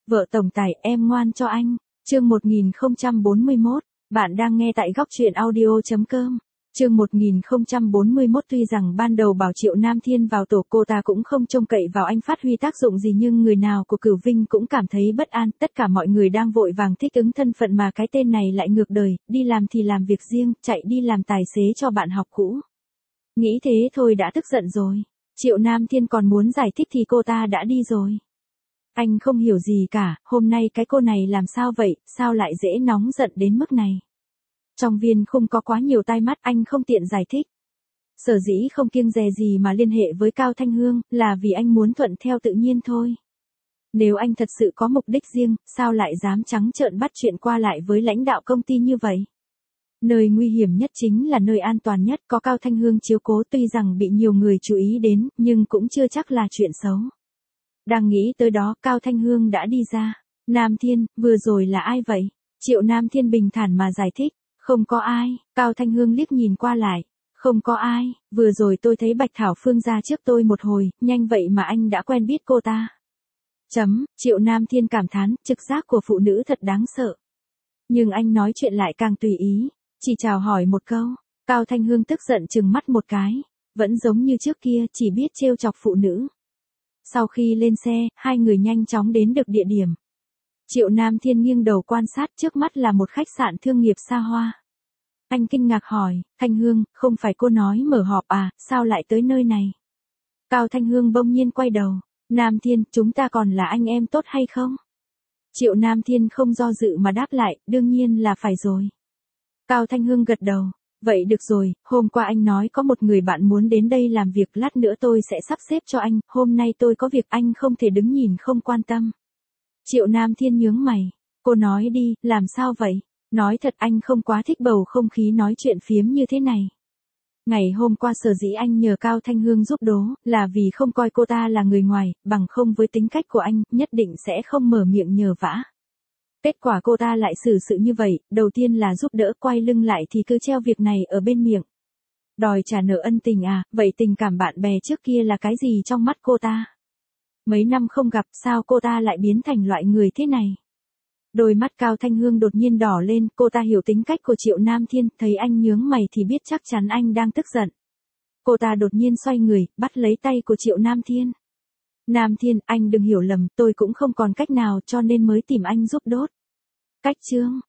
Vợ tổng tài em ngoan cho anh. Chương 1041, bạn đang nghe tại góc truyện audio.com. Chương 1041 tuy rằng ban đầu bảo Triệu Nam Thiên vào tổ cô ta cũng không trông cậy vào anh phát huy tác dụng gì nhưng người nào của Cửu Vinh cũng cảm thấy bất an, tất cả mọi người đang vội vàng thích ứng thân phận mà cái tên này lại ngược đời, đi làm thì làm việc riêng, chạy đi làm tài xế cho bạn học cũ. Nghĩ thế thôi đã tức giận rồi. Triệu Nam Thiên còn muốn giải thích thì cô ta đã đi rồi. Anh không hiểu gì cả, hôm nay cái cô này làm sao vậy, sao lại dễ nóng giận đến mức này. Trong viên không có quá nhiều tai mắt anh không tiện giải thích. Sở dĩ không kiêng dè gì mà liên hệ với Cao Thanh Hương là vì anh muốn thuận theo tự nhiên thôi. Nếu anh thật sự có mục đích riêng, sao lại dám trắng trợn bắt chuyện qua lại với lãnh đạo công ty như vậy? Nơi nguy hiểm nhất chính là nơi an toàn nhất, có Cao Thanh Hương chiếu cố tuy rằng bị nhiều người chú ý đến, nhưng cũng chưa chắc là chuyện xấu. Đang nghĩ tới đó, Cao Thanh Hương đã đi ra. Nam Thiên, vừa rồi là ai vậy? Triệu Nam Thiên bình thản mà giải thích. Không có ai, Cao Thanh Hương liếc nhìn qua lại. Không có ai, vừa rồi tôi thấy Bạch Thảo Phương ra trước tôi một hồi, nhanh vậy mà anh đã quen biết cô ta. Triệu Nam Thiên cảm thán, trực giác của phụ nữ thật đáng sợ. Nhưng anh nói chuyện lại càng tùy ý, chỉ chào hỏi một câu. Cao Thanh Hương tức giận trừng mắt một cái, vẫn giống như trước kia, chỉ biết trêu chọc phụ nữ. Sau khi lên xe, hai người nhanh chóng đến được địa điểm. Triệu Nam Thiên nghiêng đầu quan sát, trước mắt là một khách sạn thương nghiệp xa hoa. Anh kinh ngạc hỏi, Thanh Hương, không phải cô nói mở họp à, sao lại tới nơi này? Cao Thanh Hương bỗng nhiên quay đầu, Nam Thiên, chúng ta còn là anh em tốt hay không? Triệu Nam Thiên không do dự mà đáp lại, đương nhiên là phải rồi. Cao Thanh Hương gật đầu, vậy được rồi, hôm qua anh nói có một người bạn muốn đến đây làm việc, lát nữa tôi sẽ sắp xếp cho anh, hôm nay tôi có việc anh không thể đứng nhìn không quan tâm. Triệu Nam Thiên nhướng mày, cô nói đi, làm sao vậy? Nói thật anh không quá thích bầu không khí nói chuyện phiếm như thế này. Ngày hôm qua sở dĩ anh nhờ Cao Thanh Hương giúp đố, là vì không coi cô ta là người ngoài, bằng không với tính cách của anh, nhất định sẽ không mở miệng nhờ vả. Kết quả cô ta lại xử sự như vậy, đầu tiên là giúp đỡ, quay lưng lại thì cứ treo việc này ở bên miệng. Đòi trả nợ ân tình à, vậy tình cảm bạn bè trước kia là cái gì trong mắt cô ta? Mấy năm không gặp sao cô ta lại biến thành loại người thế này? Đôi mắt Cao Thanh Hương đột nhiên đỏ lên, cô ta hiểu tính cách của Triệu Nam Thiên, thấy anh nhướng mày thì biết chắc chắn anh đang tức giận. Cô ta đột nhiên xoay người, bắt lấy tay của Triệu Nam Thiên. Nam Thiên, anh đừng hiểu lầm, tôi cũng không còn cách nào cho nên mới tìm anh giúp đốt. Cách chương,